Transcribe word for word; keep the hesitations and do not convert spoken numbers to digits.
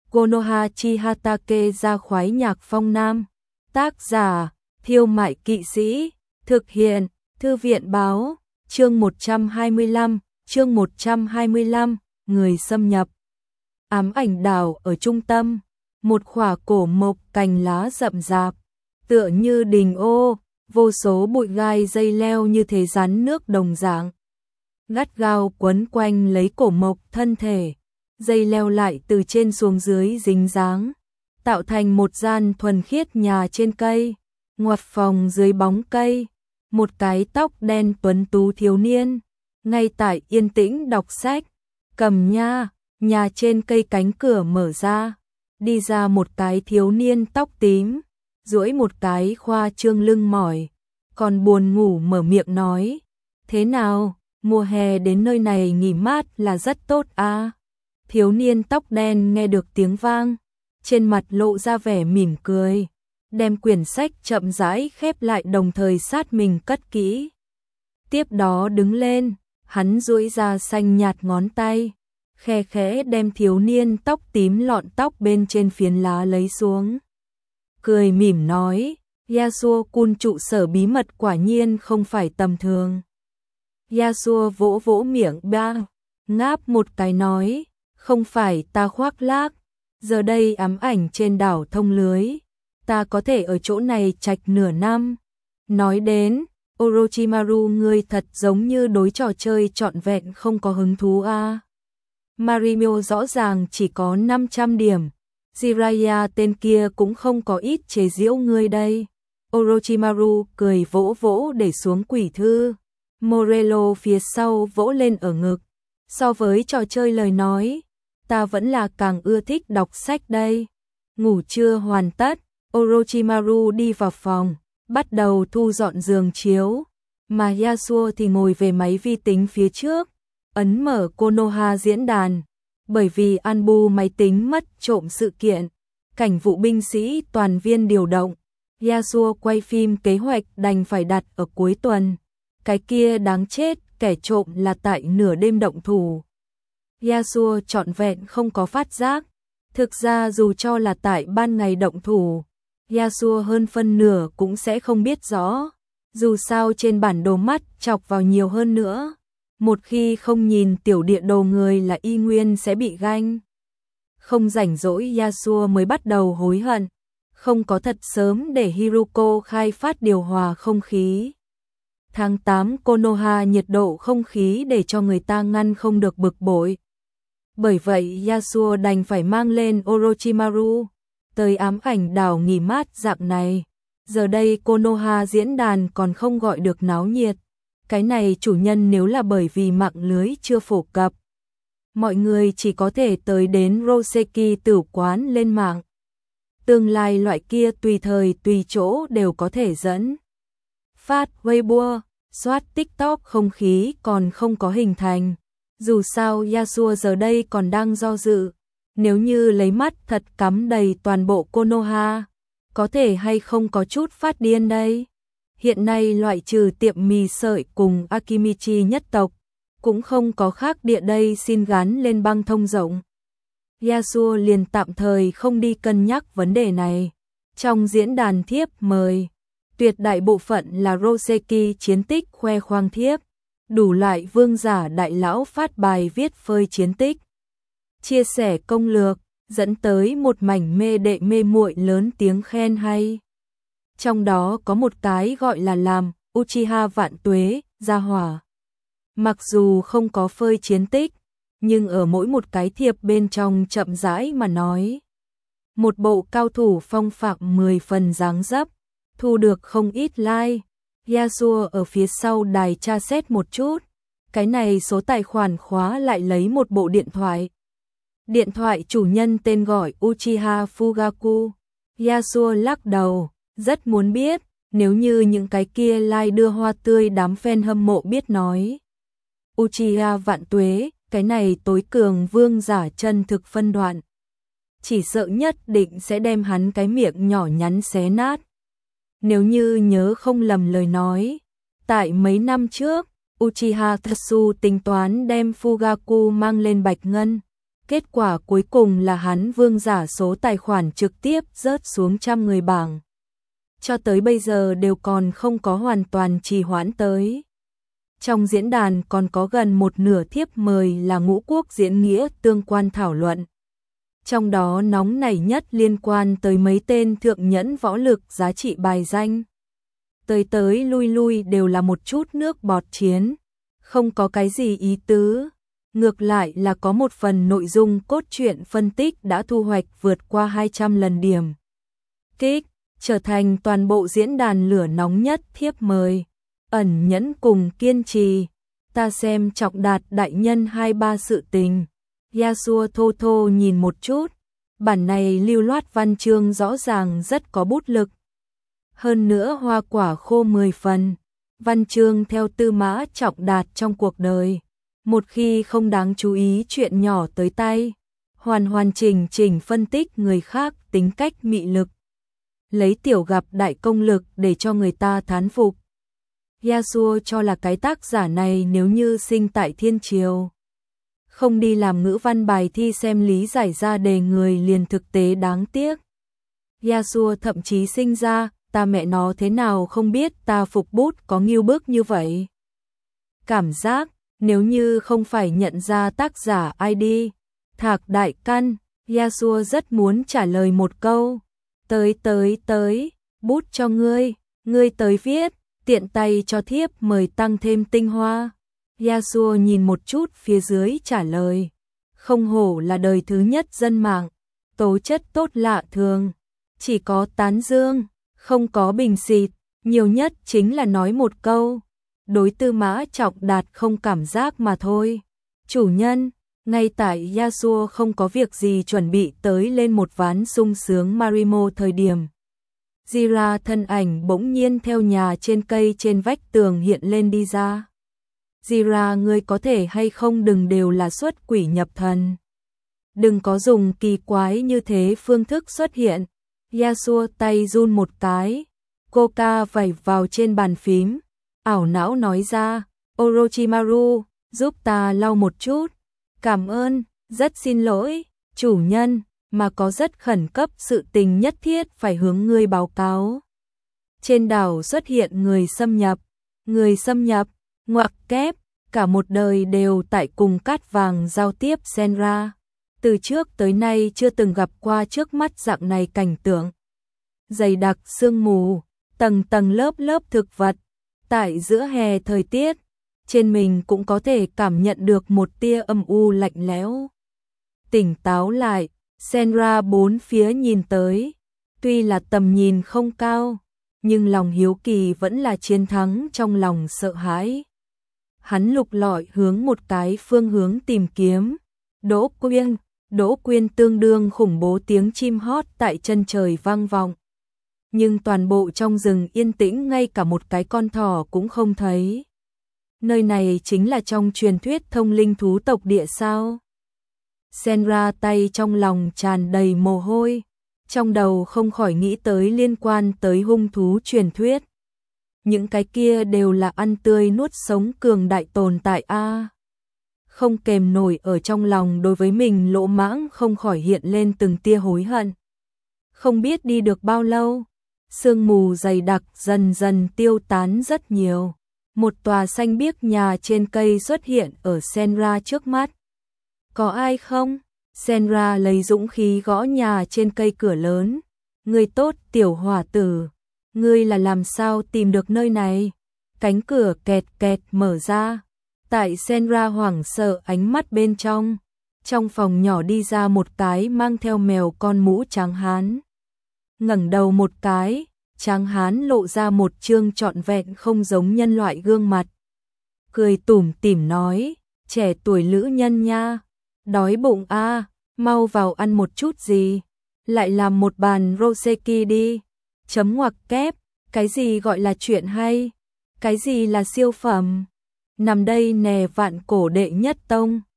Konoha Chihatake ra khoái nhạc phong nam. Tác giả, Thiêu Mại Kỵ Sĩ. Thực hiện, Thư viện báo. Chương một trăm hai mươi lăm, chương một trăm hai mươi lăm, người xâm nhập. Ám ảnh đảo ở trung tâm, một khỏa cổ mộc cành lá rậm rạp, tựa như đình ô, vô số bụi gai dây leo như thế rắn nước đồng dạng. Gắt gao quấn quanh lấy cổ mộc thân thể, dây leo lại từ trên xuống dưới dính dáng, tạo thành một gian thuần khiết nhà trên cây, ngoặt phòng dưới bóng cây. Một cái tóc đen tuấn tú thiếu niên, ngay tại yên tĩnh đọc sách, cầm nha, nhà trên cây cánh cửa mở ra, đi ra một cái thiếu niên tóc tím, duỗi một cái khoa trương lưng mỏi, còn buồn ngủ mở miệng nói, thế nào, mùa hè đến nơi này nghỉ mát là rất tốt à. Thiếu niên tóc đen nghe được tiếng vang, trên mặt lộ ra vẻ mỉm cười, đem quyển sách chậm rãi khép lại đồng thời sát mình cất kỹ. Tiếp đó đứng lên, hắn duỗi ra xanh nhạt ngón tay, khe khẽ đem thiếu niên tóc tím lọn tóc bên trên phiến lá lấy xuống. Cười mỉm nói, Yasuo-kun trụ sở bí mật quả nhiên không phải tầm thường. Yasuo vỗ vỗ miệng ba, ngáp một cái nói, không phải ta khoác lác, giờ đây ám ảnh trên đảo thông lưới, ta có thể ở chỗ này trạch nửa năm. Nói đến, Orochimaru ngươi thật giống như đối trò chơi trọn vẹn không có hứng thú a. À. Marimyo rõ ràng chỉ có năm trăm điểm, Jiraiya tên kia cũng không có ít chế giễu ngươi đây. Orochimaru cười vỗ vỗ để xuống quỷ thư, Morello phía sau vỗ lên ở ngực, so với trò chơi lời nói, ta vẫn là càng ưa thích đọc sách đây. Ngủ trưa hoàn tất, Orochimaru đi vào phòng, bắt đầu thu dọn giường chiếu, mà Yasuo thì ngồi về máy vi tính phía trước, ấn mở Konoha diễn đàn, bởi vì Anbu máy tính mất trộm sự kiện, cảnh vụ binh sĩ toàn viên điều động, Yasuo quay phim kế hoạch đành phải đặt ở cuối tuần, cái kia đáng chết, kẻ trộm là tại nửa đêm động thủ. Yasuo trọn vẹn không có phát giác, thực ra dù cho là tại ban ngày động thủ, Yasuo hơn phân nửa cũng sẽ không biết rõ, dù sao trên bản đồ mắt chọc vào nhiều hơn nữa, một khi không nhìn tiểu địa đồ người là y nguyên sẽ bị ganh. Không rảnh rỗi Yasuo mới bắt đầu hối hận, không có thật sớm để Hiruko khai phát điều hòa không khí. Tháng tám Konoha nhiệt độ không khí để cho người ta ngăn không được bực bội. Bởi vậy Yasuo đành phải mang lên Orochimaru, tới ám ảnh đảo nghỉ mát dạng này. Giờ đây Konoha diễn đàn còn không gọi được náo nhiệt. Cái này chủ nhân nếu là bởi vì mạng lưới chưa phổ cập, mọi người chỉ có thể tới đến Roseki tử quán lên mạng. Tương lai loại kia tùy thời tùy chỗ đều có thể dẫn. Phát Weibo, soát TikTok không khí còn không có hình thành. Dù sao Yasuo giờ đây còn đang do dự, nếu như lấy mắt thật cắm đầy toàn bộ Konoha, có thể hay không có chút phát điên đây. Hiện nay loại trừ tiệm mì sợi cùng Akimichi nhất tộc, cũng không có khác địa đây xin gắn lên băng thông rộng. Yasuo liền tạm thời không đi cân nhắc vấn đề này. Trong diễn đàn thiếp mời, tuyệt đại bộ phận là Roseki chiến tích khoe khoang thiếp, đủ loại vương giả đại lão phát bài viết phơi chiến tích, chia sẻ công lược, dẫn tới một mảnh mê đệ mê muội lớn tiếng khen hay. Trong đó có một cái gọi là làm Uchiha vạn tuế, gia hỏa. Mặc dù không có phơi chiến tích, nhưng ở mỗi một cái thiệp bên trong chậm rãi mà nói. Một bộ cao thủ phong phạm mười phần dáng dấp, thu được không ít like. Yasuo ở phía sau đài tra xét một chút, cái này số tài khoản khóa lại lấy một bộ điện thoại. Điện thoại chủ nhân tên gọi Uchiha Fugaku. Yasuo lắc đầu, rất muốn biết, nếu như những cái kia like đưa hoa tươi đám fan hâm mộ biết nói. Uchiha vạn tuế, cái này tối cường vương giả chân thực phân đoạn. Chỉ sợ nhất định sẽ đem hắn cái miệng nhỏ nhắn xé nát. Nếu như nhớ không lầm lời nói, tại mấy năm trước, Uchiha Tatsu tính toán đem Fugaku mang lên Bạch Ngân, Kết quả cuối cùng là hắn vương giả số tài khoản trực tiếp rớt xuống trăm người bảng. Cho tới bây giờ đều còn không có hoàn toàn trì hoãn tới. Trong diễn đàn còn có gần một nửa thiếp mời là ngũ quốc diễn nghĩa tương quan thảo luận. Trong đó nóng nảy nhất liên quan tới mấy tên thượng nhẫn võ lực giá trị bài danh. Tới tới lui lui đều là một chút nước bọt chiến, không có cái gì ý tứ. Ngược lại là có một phần nội dung cốt truyện phân tích đã thu hoạch vượt qua hai trăm lần điểm kích, trở thành toàn bộ diễn đàn lửa nóng nhất thiếp mời. Ẩn nhẫn cùng kiên trì, ta xem Trọng Đạt đại nhân hai ba sự tình. Yasuo thô thô nhìn một chút, bản này lưu loát văn chương rõ ràng rất có bút lực. Hơn nữa hoa quả khô mười phần, văn chương theo Tư Mã Trọng Đạt trong cuộc đời. Một khi không đáng chú ý chuyện nhỏ tới tay, hoàn hoàn chỉnh chỉnh phân tích người khác tính cách mị lực. Lấy tiểu gặp đại công lực để cho người ta thán phục. Yasuo cho là cái tác giả này nếu như sinh tại thiên triều, không đi làm ngữ văn bài thi xem lý giải ra đề người liền thực tế đáng tiếc. Yasuo thậm chí sinh ra, ta mẹ nó thế nào không biết ta phục bút có nghiêu bức như vậy. Cảm giác, nếu như không phải nhận ra tác giả i đê, Thạc Đại Căn, Yasuo rất muốn trả lời một câu. Tới tới tới, bút cho ngươi, ngươi tới viết, tiện tay cho thiếp mời tăng thêm tinh hoa. Yasuo nhìn một chút phía dưới trả lời. Không hổ là đời thứ nhất dân mạng, tố chất tốt lạ thường. Chỉ có tán dương, không có bình xịt, nhiều nhất chính là nói một câu. Đối Tư Mã Trọng Đạt không cảm giác mà thôi. Chủ nhân, ngay tại Yasuo không có việc gì chuẩn bị tới lên một ván sung sướng Marimo thời điểm. Jira thân ảnh bỗng nhiên theo nhà trên cây trên vách tường hiện lên đi ra. Jira, ngươi có thể hay không đừng đều là xuất quỷ nhập thần. Đừng có dùng kỳ quái như thế phương thức xuất hiện. Yasuo tay run một cái, Coca vẩy vào trên bàn phím, ảo não nói ra, Orochimaru, giúp ta lau một chút. Cảm ơn, rất xin lỗi, chủ nhân, mà có rất khẩn cấp sự tình nhất thiết phải hướng ngươi báo cáo. Trên đảo xuất hiện người xâm nhập, người xâm nhập, ngoặc kép, cả một đời đều tại cùng Cát Vàng giao tiếp Senra. Từ trước tới nay chưa từng gặp qua trước mắt dạng này cảnh tượng. Dày đặc sương mù, tầng tầng lớp lớp thực vật, tại giữa hè thời tiết, trên mình cũng có thể cảm nhận được một tia âm u lạnh lẽo. Tỉnh táo lại, Senra bốn phía nhìn tới, tuy là tầm nhìn không cao, nhưng lòng hiếu kỳ vẫn là chiến thắng trong lòng sợ hãi. Hắn lục lọi hướng một cái phương hướng tìm kiếm. Đỗ Quyên, Đỗ Quyên tương đương khủng bố tiếng chim hót tại chân trời vang vọng. Nhưng toàn bộ trong rừng yên tĩnh, ngay cả một cái con thỏ cũng không thấy. Nơi này chính là trong truyền thuyết thông linh thú tộc địa sao? Senra tay trong lòng tràn đầy mồ hôi, trong đầu không khỏi nghĩ tới liên quan tới hung thú truyền thuyết. Những cái kia đều là ăn tươi nuốt sống cường đại tồn tại a. Không kềm nổi ở trong lòng đối với mình lỗ mãng không khỏi hiện lên từng tia hối hận. Không biết đi được bao lâu, sương mù dày đặc dần dần tiêu tán rất nhiều. Một tòa xanh biếc nhà trên cây xuất hiện ở Senra trước mắt. Có ai không? Senra lấy dũng khí gõ nhà trên cây cửa lớn. Người tốt tiểu hỏa tử, ngươi là làm sao tìm được nơi này? Cánh cửa kẹt kẹt mở ra. Tại Senra hoảng sợ ánh mắt bên trong, trong phòng nhỏ đi ra một cái mang theo mèo con mũ trắng hán. Ngẩng đầu một cái, tráng hán lộ ra một trương trọn vẹn không giống nhân loại gương mặt. Cười tủm tỉm nói, trẻ tuổi lữ nhân nha, đói bụng a, à, mau vào ăn một chút gì, lại làm một bàn roseki đi. Chấm ngoặc kép, cái gì gọi là chuyện hay, cái gì là siêu phẩm, nằm đây nè vạn cổ đệ nhất tông.